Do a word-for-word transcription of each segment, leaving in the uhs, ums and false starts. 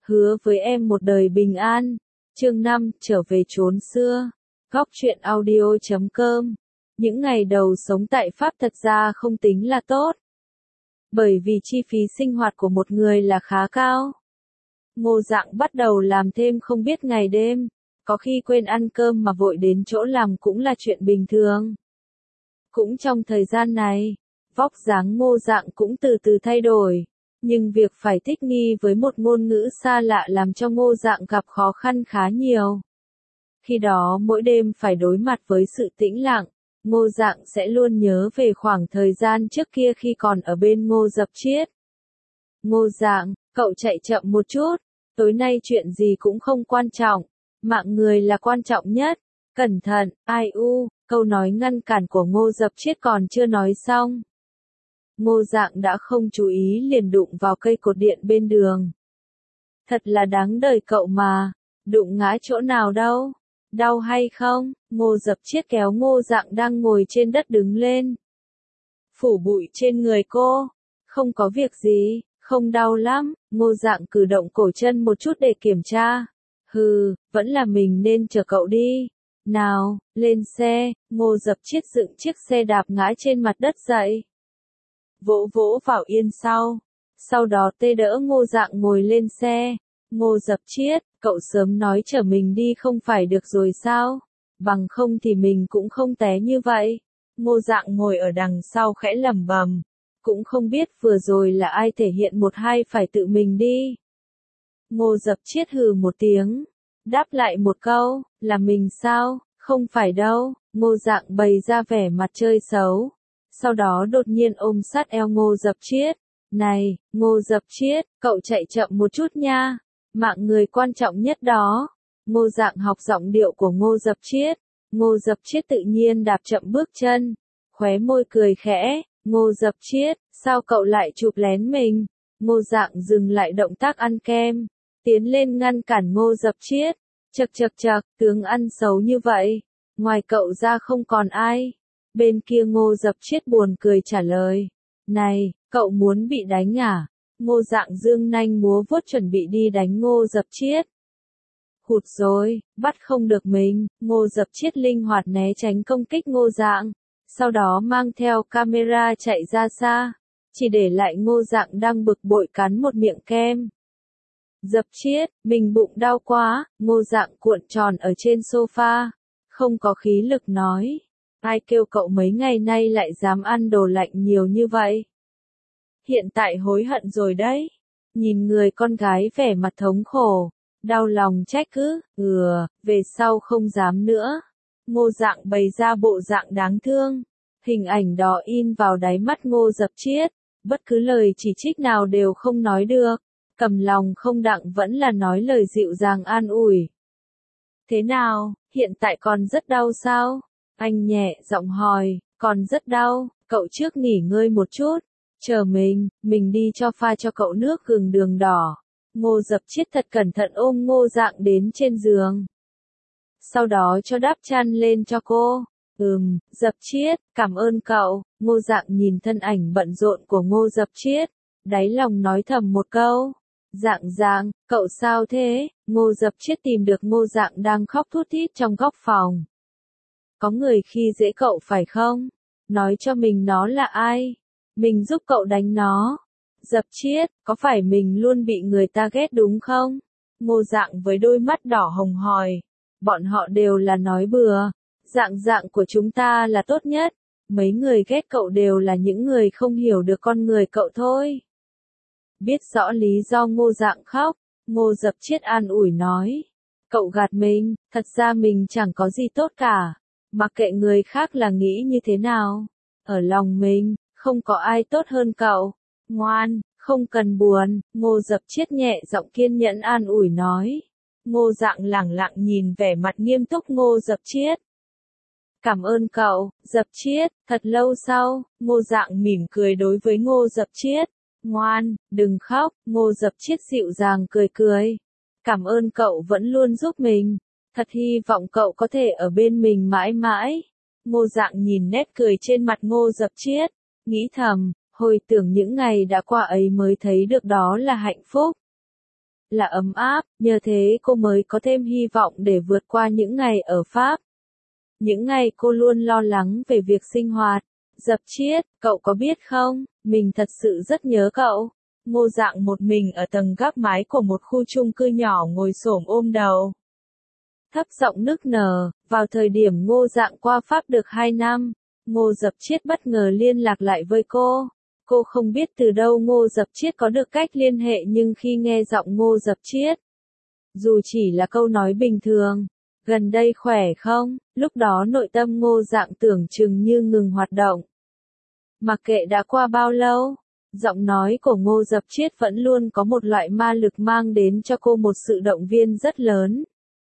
hứa với em một đời bình an. Chương năm, trở về chốn xưa. Góc truyện audio chấm com. Những ngày đầu sống tại Pháp thật ra không tính là tốt. Bởi vì chi phí sinh hoạt của một người là khá cao. Ngô Dạng bắt đầu làm thêm không biết ngày đêm, có khi quên ăn cơm mà vội đến chỗ làm cũng là chuyện bình thường. Cũng trong thời gian này, vóc dáng Ngô Dạng cũng từ từ thay đổi, nhưng việc phải thích nghi với một ngôn ngữ xa lạ làm cho Ngô Dạng gặp khó khăn khá nhiều. Khi đó mỗi đêm phải đối mặt với sự tĩnh lặng, Ngô Dạng sẽ luôn nhớ về khoảng thời gian trước kia khi còn ở bên Ngô Dập Chiết. Ngô Dạng, cậu chạy chậm một chút, tối nay chuyện gì cũng không quan trọng, mạng người là quan trọng nhất, cẩn thận, ai u, câu nói ngăn cản của Ngô Dập Chiết còn chưa nói xong. Ngô Dạng đã không chú ý liền đụng vào cây cột điện bên đường. Thật là đáng đời cậu mà, đụng ngã chỗ nào đâu, đau hay không? Ngô Dập Chiết kéo Ngô Dạng đang ngồi trên đất đứng lên. Phủ bụi trên người cô, không có việc gì, không đau lắm. Ngô Dạng cử động cổ chân một chút để kiểm tra. Hừ, vẫn là mình nên chở cậu đi. Nào, lên xe. Ngô Dập Chiết dựng chiếc xe đạp ngã trên mặt đất dậy, vỗ vỗ vào yên sau. Sau đó tê đỡ Ngô Dạng ngồi lên xe. Ngô Dập Chiết, cậu sớm nói chở mình đi không phải được rồi sao? Bằng không thì mình cũng không té như vậy. Ngô Dạng ngồi ở đằng sau khẽ lẩm bẩm, cũng không biết vừa rồi là ai thể hiện một hai phải tự mình đi. Ngô Dập Chiết hừ một tiếng, đáp lại một câu, là mình sao? Không phải đâu. Ngô Dạng bày ra vẻ mặt chơi xấu. Sau đó đột nhiên ôm sát eo Ngô Dập Chiết. Này, Ngô Dập Chiết, cậu chạy chậm một chút nha. Mạng người quan trọng nhất đó. Ngô Dạng học giọng điệu của Ngô Dập Chiết. Ngô Dập Chiết tự nhiên đạp chậm bước chân, khóe môi cười khẽ. Ngô Dập Chiết, sao cậu lại chụp lén mình? Ngô Dạng dừng lại động tác ăn kem, tiến lên ngăn cản Ngô Dập Chiết. Chậc chậc chậc, tướng ăn xấu như vậy, ngoài cậu ra không còn ai. Bên kia Ngô Dập Chiết buồn cười trả lời. Này, cậu muốn bị đánh à? Ngô Dạng dương nanh múa vuốt chuẩn bị đi đánh Ngô Dập Chiết. Hụt rồi, bắt không được mình. Ngô Dập Chiết linh hoạt né tránh công kích Ngô Dạng, sau đó mang theo camera chạy ra xa, chỉ để lại Ngô Dạng đang bực bội cắn một miệng kem. Dập Chiết, mình bụng đau quá. Ngô Dạng cuộn tròn ở trên sofa, không có khí lực nói. Ai kêu cậu mấy ngày nay lại dám ăn đồ lạnh nhiều như vậy? Hiện tại hối hận rồi đấy. Nhìn người con gái vẻ mặt thống khổ, đau lòng trách cứ, ừ, về sau không dám nữa. Ngô Dạng bày ra bộ dạng đáng thương. Hình ảnh đó in vào đáy mắt Ngô Dập Chiết, bất cứ lời chỉ trích nào đều không nói được. Cầm lòng không đặng vẫn là nói lời dịu dàng an ủi. Thế nào, hiện tại còn rất đau sao? Anh nhẹ giọng hỏi, còn rất đau, cậu trước nghỉ ngơi một chút. Chờ mình, mình đi cho pha cho cậu nước gừng đường đỏ. Ngô Dập Chiết thật cẩn thận ôm Ngô Dạng đến trên giường. Sau đó cho đắp chăn lên cho cô. Ừm, Dập Chiết, cảm ơn cậu. Ngô Dạng nhìn thân ảnh bận rộn của Ngô Dập Chiết, đáy lòng nói thầm một câu. Dạng Dạng, cậu sao thế? Ngô Dập Chiết tìm được Ngô Dạng đang khóc thút thít trong góc phòng. Có người khi dễ cậu phải không? Nói cho mình nó là ai? Mình giúp cậu đánh nó. Dập Chiết, có phải mình luôn bị người ta ghét đúng không? Ngô Dạng với đôi mắt đỏ hồng hỏi. Bọn họ đều là nói bừa. Dạng Dạng của chúng ta là tốt nhất. Mấy người ghét cậu đều là những người không hiểu được con người cậu thôi. Biết rõ lý do Ngô Dạng khóc, Ngô Dập Chiết an ủi nói. Cậu gạt mình, thật ra mình chẳng có gì tốt cả. Mặc kệ người khác là nghĩ như thế nào. Ở lòng mình, không có ai tốt hơn cậu. Ngoan, không cần buồn. Ngô Dập Chiết nhẹ giọng kiên nhẫn an ủi nói. Ngô Dạng lẳng lặng nhìn vẻ mặt nghiêm túc Ngô Dập Chiết. Cảm ơn cậu, Dập Chiết. Thật lâu sau, Ngô Dạng mỉm cười đối với Ngô Dập Chiết. Ngoan, đừng khóc. Ngô Dập Chiết dịu dàng cười cười. Cảm ơn cậu vẫn luôn giúp mình. Thật hy vọng cậu có thể ở bên mình mãi mãi. Ngô Dạng nhìn nét cười trên mặt Ngô Dập Chiết, nghĩ thầm, hồi tưởng những ngày đã qua ấy mới thấy được đó là hạnh phúc. là ấm áp, nhờ thế cô mới có thêm hy vọng để vượt qua những ngày ở Pháp. Những ngày cô luôn lo lắng về việc sinh hoạt. Dập Chiết, cậu có biết không, mình thật sự rất nhớ cậu. Ngô Dạng một mình ở tầng gác mái của một khu chung cư nhỏ ngồi xổm ôm đầu. Thấp giọng nức nở, vào thời điểm Ngô Dạng qua Pháp được hai năm, Ngô Dập Chiết bất ngờ liên lạc lại với cô. Cô không biết từ đâu Ngô Dập Chiết có được cách liên hệ nhưng khi nghe giọng Ngô Dập Chiết, dù chỉ là câu nói bình thường, gần đây khỏe không, lúc đó nội tâm Ngô Dạng tưởng chừng như ngừng hoạt động. Mặc kệ đã qua bao lâu, giọng nói của Ngô Dập Chiết vẫn luôn có một loại ma lực mang đến cho cô một sự động viên rất lớn.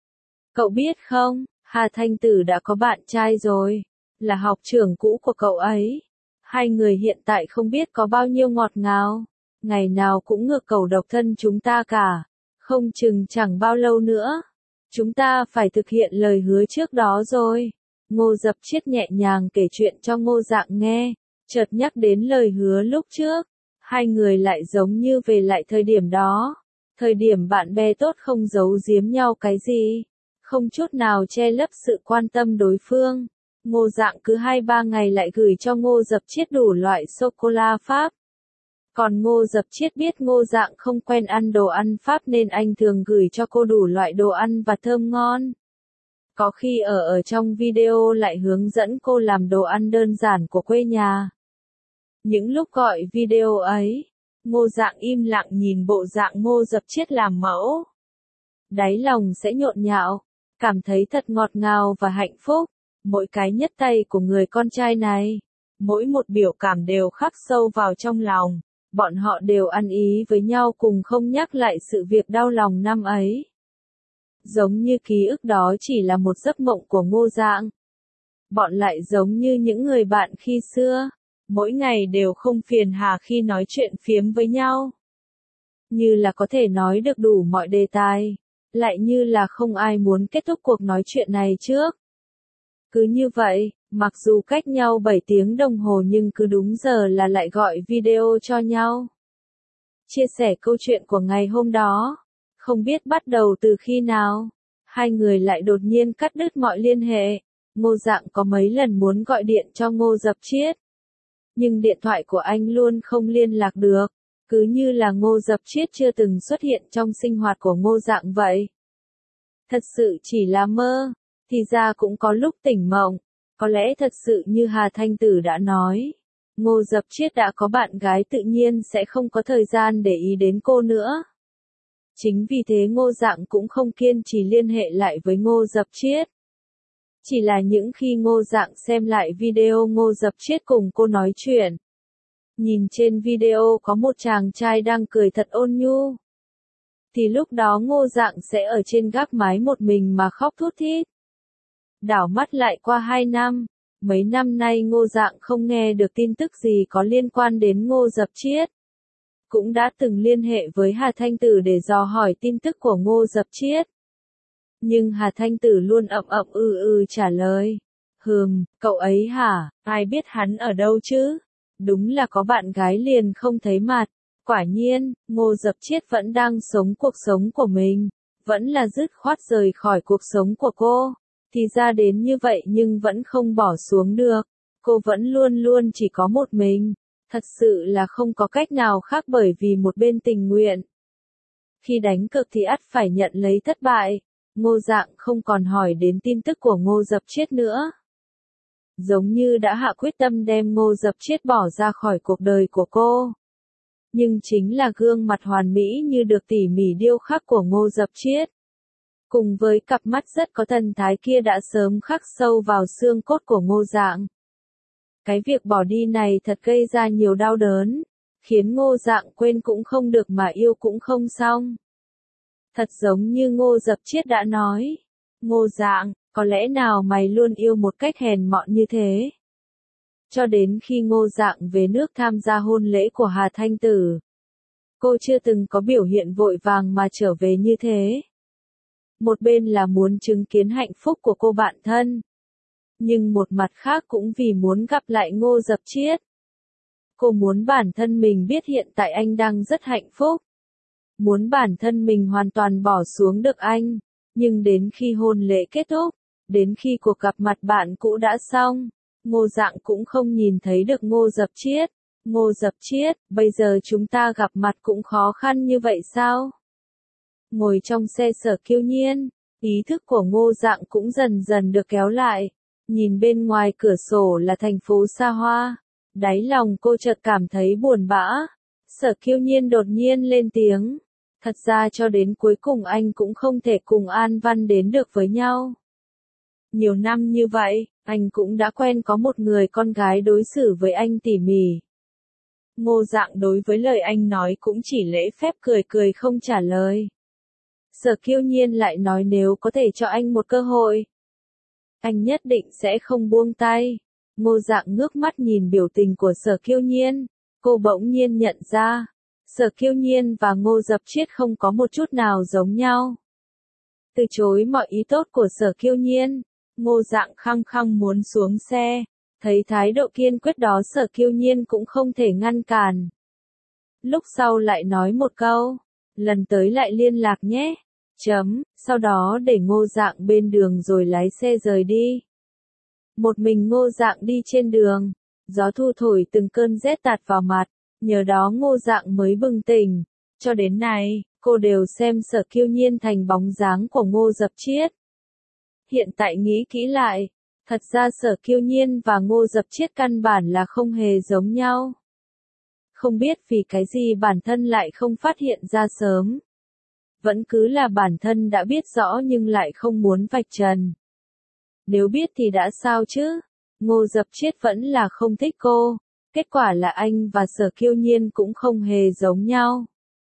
Cậu biết không, Hà Thanh Tử đã có bạn trai rồi, là học trưởng cũ của cậu ấy. Hai người hiện tại không biết có bao nhiêu ngọt ngào, ngày nào cũng ngược cầu độc thân chúng ta cả, không chừng chẳng bao lâu nữa. Chúng ta phải thực hiện lời hứa trước đó rồi. Ngô Dập Chiết nhẹ nhàng kể chuyện cho Ngô Dạng nghe, chợt nhắc đến lời hứa lúc trước. Hai người lại giống như về lại thời điểm đó. Thời điểm bạn bè tốt không giấu giếm nhau cái gì, không chút nào che lấp sự quan tâm đối phương. Ngô Dạng cứ hai ba ngày lại gửi cho Ngô Dập Chiết đủ loại sô-cô-la Pháp. Còn Ngô Dập Chiết biết Ngô Dạng không quen ăn đồ ăn Pháp nên anh thường gửi cho cô đủ loại đồ ăn và thơm ngon. Có khi ở ở trong video lại hướng dẫn cô làm đồ ăn đơn giản của quê nhà. Những lúc gọi video ấy, Ngô Dạng im lặng nhìn bộ dạng Ngô Dập Chiết làm mẫu. Đáy lòng sẽ nhộn nhạo, cảm thấy thật ngọt ngào và hạnh phúc. Mỗi cái nhấc tay của người con trai này, mỗi một biểu cảm đều khắc sâu vào trong lòng. Bọn họ đều ăn ý với nhau cùng không nhắc lại sự việc đau lòng năm ấy. Giống như ký ức đó chỉ là một giấc mộng của Ngô Dạng. Bọn lại giống như những người bạn khi xưa, mỗi ngày đều không phiền hà khi nói chuyện phiếm với nhau. Như là có thể nói được đủ mọi đề tài, lại như là không ai muốn kết thúc cuộc nói chuyện này trước. Cứ như vậy, mặc dù cách nhau bảy tiếng đồng hồ nhưng cứ đúng giờ là lại gọi video cho nhau. Chia sẻ câu chuyện của ngày hôm đó. Không biết bắt đầu từ khi nào, hai người lại đột nhiên cắt đứt mọi liên hệ. Ngô Dạng có mấy lần muốn gọi điện cho Ngô Dập Chiết, nhưng điện thoại của anh luôn không liên lạc được, cứ như là Ngô Dập Chiết chưa từng xuất hiện trong sinh hoạt của Ngô Dạng vậy. Thật sự chỉ là mơ, thì ra cũng có lúc tỉnh mộng. Có lẽ thật sự như Hà Thanh Tử đã nói, Ngô Dập Chiết đã có bạn gái tự nhiên sẽ không có thời gian để ý đến cô nữa. Chính vì thế Ngô Dạng cũng không kiên trì liên hệ lại với Ngô Dập Chiết. Chỉ là những khi Ngô Dạng xem lại video Ngô Dập Chiết cùng cô nói chuyện. Nhìn trên video có một chàng trai đang cười thật ôn nhu. Thì lúc đó Ngô Dạng sẽ ở trên gác mái một mình mà khóc thút thít. Đảo mắt lại qua hai năm, mấy năm nay Ngô Dạng không nghe được tin tức gì có liên quan đến Ngô Dập Chiết. Cũng đã từng liên hệ với Hà Thanh Tử để dò hỏi tin tức của Ngô Dập Chiết. Nhưng Hà Thanh Tử luôn ậm ậm ừ ừ trả lời. Hừm, cậu ấy hả, ai biết hắn ở đâu chứ? Đúng là có bạn gái liền không thấy mặt. Quả nhiên, Ngô Dập Chiết vẫn đang sống cuộc sống của mình. Vẫn là dứt khoát rời khỏi cuộc sống của cô. Thì ra đến như vậy nhưng vẫn không bỏ xuống được. Cô vẫn luôn luôn chỉ có một mình. Thật sự là không có cách nào khác bởi vì một bên tình nguyện. Khi đánh cược thì ắt phải nhận lấy thất bại. Ngô Dạng không còn hỏi đến tin tức của Ngô Dập Chiết nữa. Giống như đã hạ quyết tâm đem Ngô Dập Chiết bỏ ra khỏi cuộc đời của cô. Nhưng chính là gương mặt hoàn mỹ như được tỉ mỉ điêu khắc của Ngô Dập Chiết. Cùng với cặp mắt rất có thần thái kia đã sớm khắc sâu vào xương cốt của Ngô Dạng. Cái việc bỏ đi này thật gây ra nhiều đau đớn, khiến Ngô Dạng quên cũng không được mà yêu cũng không xong. Thật giống như Ngô Dập Chiết đã nói, Ngô Dạng, có lẽ nào mày luôn yêu một cách hèn mọn như thế? Cho đến khi Ngô Dạng về nước tham gia hôn lễ của Hà Thanh Tử, cô chưa từng có biểu hiện vội vàng mà trở về như thế. Một bên là muốn chứng kiến hạnh phúc của cô bạn thân, nhưng một mặt khác cũng vì muốn gặp lại Ngô Dập Chiết. Cô muốn bản thân mình biết hiện tại anh đang rất hạnh phúc. muốn bản thân mình hoàn toàn bỏ xuống được anh. Nhưng đến khi hôn lễ kết thúc, đến khi cuộc gặp mặt bạn cũ đã xong, Ngô Dạng cũng không nhìn thấy được Ngô Dập Chiết. Ngô Dập Chiết, bây giờ chúng ta gặp mặt cũng khó khăn như vậy sao? Ngồi trong xe Sở Kiêu Nhiên, ý thức của Ngô Dạng cũng dần dần được kéo lại. Nhìn bên ngoài cửa sổ là thành phố xa hoa. Đáy lòng cô chợt cảm thấy buồn bã. Sở Kiêu Nhiên đột nhiên lên tiếng. Thật ra cho đến cuối cùng anh cũng không thể cùng An Văn đến được với nhau. Nhiều năm như vậy, anh cũng đã quen có một người con gái đối xử với anh tỉ mỉ. Ngô Dạng đối với lời anh nói cũng chỉ lễ phép cười cười không trả lời. Sở Kiêu Nhiên lại nói nếu có thể cho anh một cơ hội, anh nhất định sẽ không buông tay. Ngô Dạng ngước mắt nhìn biểu tình của Sở Kiêu Nhiên, cô bỗng nhiên nhận ra, Sở Kiêu Nhiên và Ngô Dập Chiết không có một chút nào giống nhau. Từ chối mọi ý tốt của Sở Kiêu Nhiên, Ngô Dạng khăng khăng muốn xuống xe, thấy thái độ kiên quyết đó Sở Kiêu Nhiên cũng không thể ngăn cản. Lúc sau lại nói một câu, lần tới lại liên lạc nhé. Chấm, sau đó để Ngô Dạng bên đường rồi lái xe rời đi. Một mình Ngô Dạng đi trên đường, gió thu thổi từng cơn rét tạt vào mặt, nhờ đó Ngô Dạng mới bừng tỉnh. Cho đến nay, cô đều xem Sở Kiêu Nhiên thành bóng dáng của Ngô Dập Chiết. Hiện tại nghĩ kỹ lại, thật ra Sở Kiêu Nhiên và Ngô Dập Chiết căn bản là không hề giống nhau. Không biết vì cái gì bản thân lại không phát hiện ra sớm. Vẫn cứ là bản thân đã biết rõ nhưng lại không muốn vạch trần. Nếu biết thì đã sao chứ? Ngô Dập Chiết vẫn là không thích cô. Kết quả là anh và Sở Kiêu Nhiên cũng không hề giống nhau.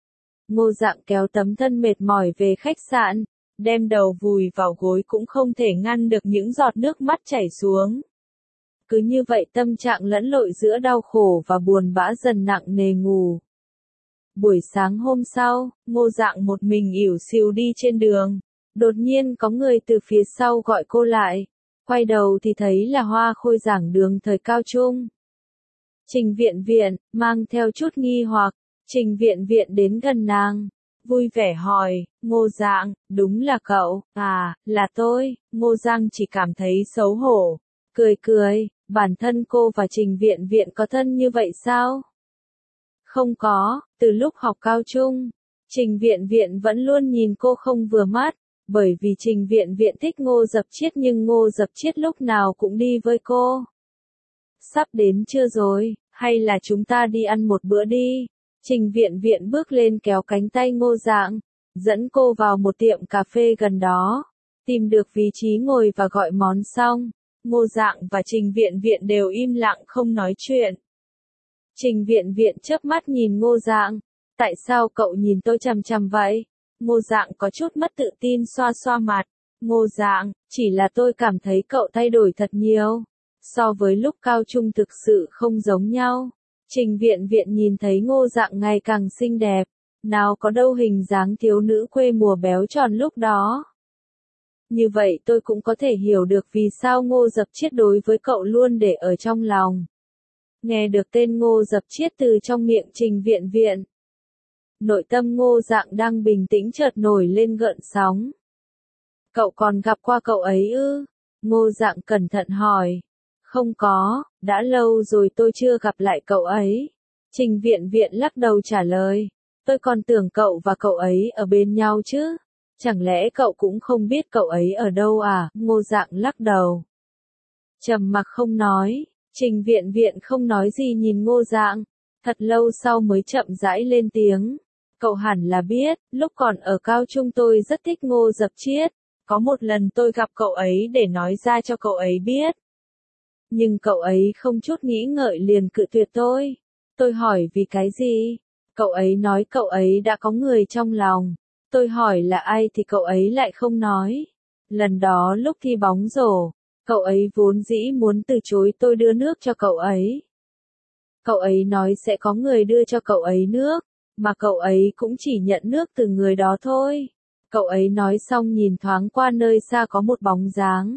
Ngô Dạng kéo tấm thân mệt mỏi về khách sạn, đem đầu vùi vào gối cũng không thể ngăn được những giọt nước mắt chảy xuống. Cứ như vậy tâm trạng lẫn lộn giữa đau khổ và buồn bã dần nặng nề ngủ. Buổi sáng hôm sau, Ngô Dạng một mình ỉu xìu đi trên đường. Đột nhiên có người từ phía sau gọi cô lại. Quay đầu thì thấy là Hoa Khôi giảng đường thời cao trung. Trình Viện Viện, mang theo chút nghi hoặc, Trình Viện Viện đến gần nàng. Vui vẻ hỏi, Ngô Dạng, đúng là cậu, à, là tôi. Ngô Giang chỉ cảm thấy xấu hổ. Cười cười, bản thân cô và Trình Viện Viện có thân như vậy sao? Không có, từ lúc học cao trung, Trình Viện Viện vẫn luôn nhìn cô không vừa mắt, bởi vì Trình Viện Viện thích Ngô Dập Chiết nhưng Ngô Dập Chiết lúc nào cũng đi với cô. Sắp đến chưa rồi, hay là chúng ta đi ăn một bữa đi? Trình Viện Viện bước lên kéo cánh tay Ngô Dạng, dẫn cô vào một tiệm cà phê gần đó, tìm được vị trí ngồi và gọi món xong. Ngô Dạng và Trình Viện Viện đều im lặng không nói chuyện. Trình Viện Viện chớp mắt nhìn Ngô Dạng, tại sao cậu nhìn tôi chằm chằm vậy? Ngô Dạng có chút mất tự tin xoa xoa mặt. Ngô Dạng, chỉ là tôi cảm thấy cậu thay đổi thật nhiều. So với lúc cao trung thực sự không giống nhau. Trình Viện Viện nhìn thấy Ngô Dạng ngày càng xinh đẹp. Nào có đâu hình dáng thiếu nữ quê mùa béo tròn lúc đó. Như vậy tôi cũng có thể hiểu được vì sao Ngô Dập Chiết đối với cậu luôn để ở trong lòng. Nghe được tên Ngô Dập Chiết từ trong miệng Trình Viện Viện. Nội tâm Ngô Dạng đang bình tĩnh chợt nổi lên gợn sóng. Cậu còn gặp qua cậu ấy ư? Ngô Dạng cẩn thận hỏi. Không có, đã lâu rồi tôi chưa gặp lại cậu ấy. Trình Viện Viện lắc đầu trả lời. Tôi còn tưởng cậu và cậu ấy ở bên nhau chứ. Chẳng lẽ cậu cũng không biết cậu ấy ở đâu à? Ngô Dạng lắc đầu. Trầm mặc không nói. Trình Viện Viện không nói gì nhìn Ngô Dạng. Thật lâu sau mới chậm rãi lên tiếng. Cậu hẳn là biết, lúc còn ở cao trung tôi rất thích Ngô Dập Chiết. Có một lần tôi gặp cậu ấy để nói ra cho cậu ấy biết. Nhưng cậu ấy không chút nghĩ ngợi liền cự tuyệt tôi. Tôi hỏi vì cái gì? Cậu ấy nói cậu ấy đã có người trong lòng. Tôi hỏi là ai thì cậu ấy lại không nói. Lần đó lúc thi bóng rổ, cậu ấy vốn dĩ muốn từ chối tôi đưa nước cho cậu ấy. Cậu ấy nói sẽ có người đưa cho cậu ấy nước, mà cậu ấy cũng chỉ nhận nước từ người đó thôi. Cậu ấy nói xong nhìn thoáng qua nơi xa có một bóng dáng.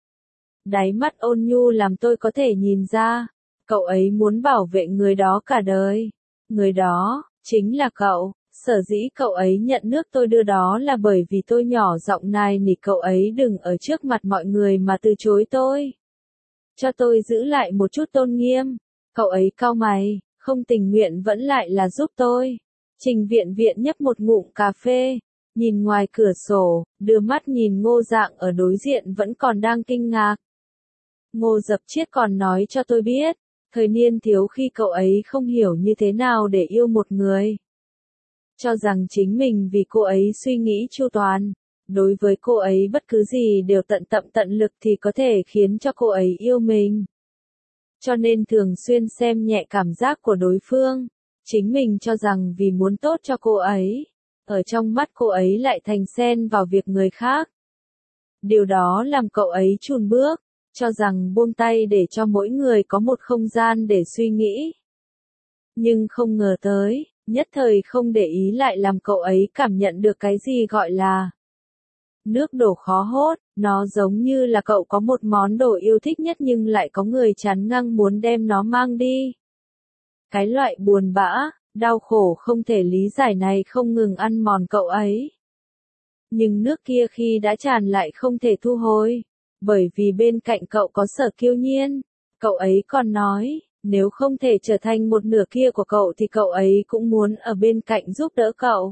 Đáy mắt ôn nhu làm tôi có thể nhìn ra, cậu ấy muốn bảo vệ người đó cả đời. Người đó, chính là cậu. Sở dĩ cậu ấy nhận nước tôi đưa đó là bởi vì tôi nhỏ giọng nài nỉ cậu ấy đừng ở trước mặt mọi người mà từ chối tôi. Cho tôi giữ lại một chút tôn nghiêm. Cậu ấy cau mày, không tình nguyện vẫn lại là giúp tôi. Trình Viện Viện nhấp một ngụm cà phê, nhìn ngoài cửa sổ, đưa mắt nhìn Ngô Dạng ở đối diện vẫn còn đang kinh ngạc. Ngô Dập Chiết còn nói cho tôi biết, thời niên thiếu khi cậu ấy không hiểu như thế nào để yêu một người. Cho rằng chính mình vì cô ấy suy nghĩ chu toàn, đối với cô ấy bất cứ gì đều tận tâm tận lực thì có thể khiến cho cô ấy yêu mình. Cho nên thường xuyên xem nhẹ cảm giác của đối phương, chính mình cho rằng vì muốn tốt cho cô ấy, ở trong mắt cô ấy lại thành xen vào việc người khác. Điều đó làm cậu ấy chùn bước, cho rằng buông tay để cho mỗi người có một không gian để suy nghĩ. Nhưng không ngờ tới, nhất thời không để ý lại làm cậu ấy cảm nhận được cái gì gọi là nước đổ khó hốt, nó giống như là cậu có một món đồ yêu thích nhất nhưng lại có người chán ngang muốn đem nó mang đi. Cái loại buồn bã, đau khổ không thể lý giải này không ngừng ăn mòn cậu ấy. Nhưng nước kia khi đã tràn lại không thể thu hồi, bởi vì bên cạnh cậu có Sở Kiêu Nhiên, cậu ấy còn nói, nếu không thể trở thành một nửa kia của cậu thì cậu ấy cũng muốn ở bên cạnh giúp đỡ cậu.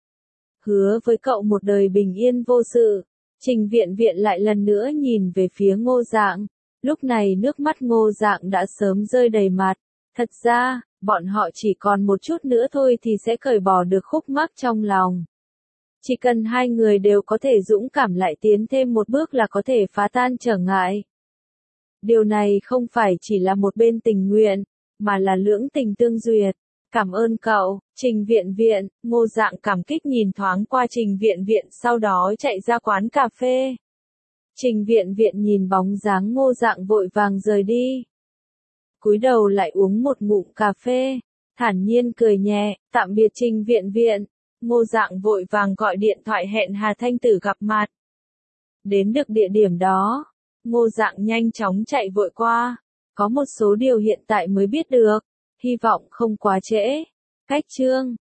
Hứa với cậu một đời bình yên vô sự. Trình Viện Viện lại lần nữa nhìn về phía Ngô Dạng, lúc này nước mắt Ngô Dạng đã sớm rơi đầy mặt. Thật ra, bọn họ chỉ còn một chút nữa thôi thì sẽ cởi bỏ được khúc mắc trong lòng. Chỉ cần hai người đều có thể dũng cảm lại tiến thêm một bước là có thể phá tan trở ngại. Điều này không phải chỉ là một bên tình nguyện, mà là lưỡng tình tương duyệt. Cảm ơn cậu, Trình Viện Viện. Ngô Dạng cảm kích nhìn thoáng qua Trình Viện Viện sau đó chạy ra quán cà phê. Trình Viện Viện nhìn bóng dáng Ngô Dạng vội vàng rời đi. Cúi đầu lại uống một ngụm cà phê, thản nhiên cười nhẹ, tạm biệt Trình Viện Viện. Ngô Dạng vội vàng gọi điện thoại hẹn Hà Thanh Tử gặp mặt. Đến được địa điểm đó, Ngô Dạng nhanh chóng chạy vội qua. Có một số điều hiện tại mới biết được, hy vọng không quá trễ. Cách chương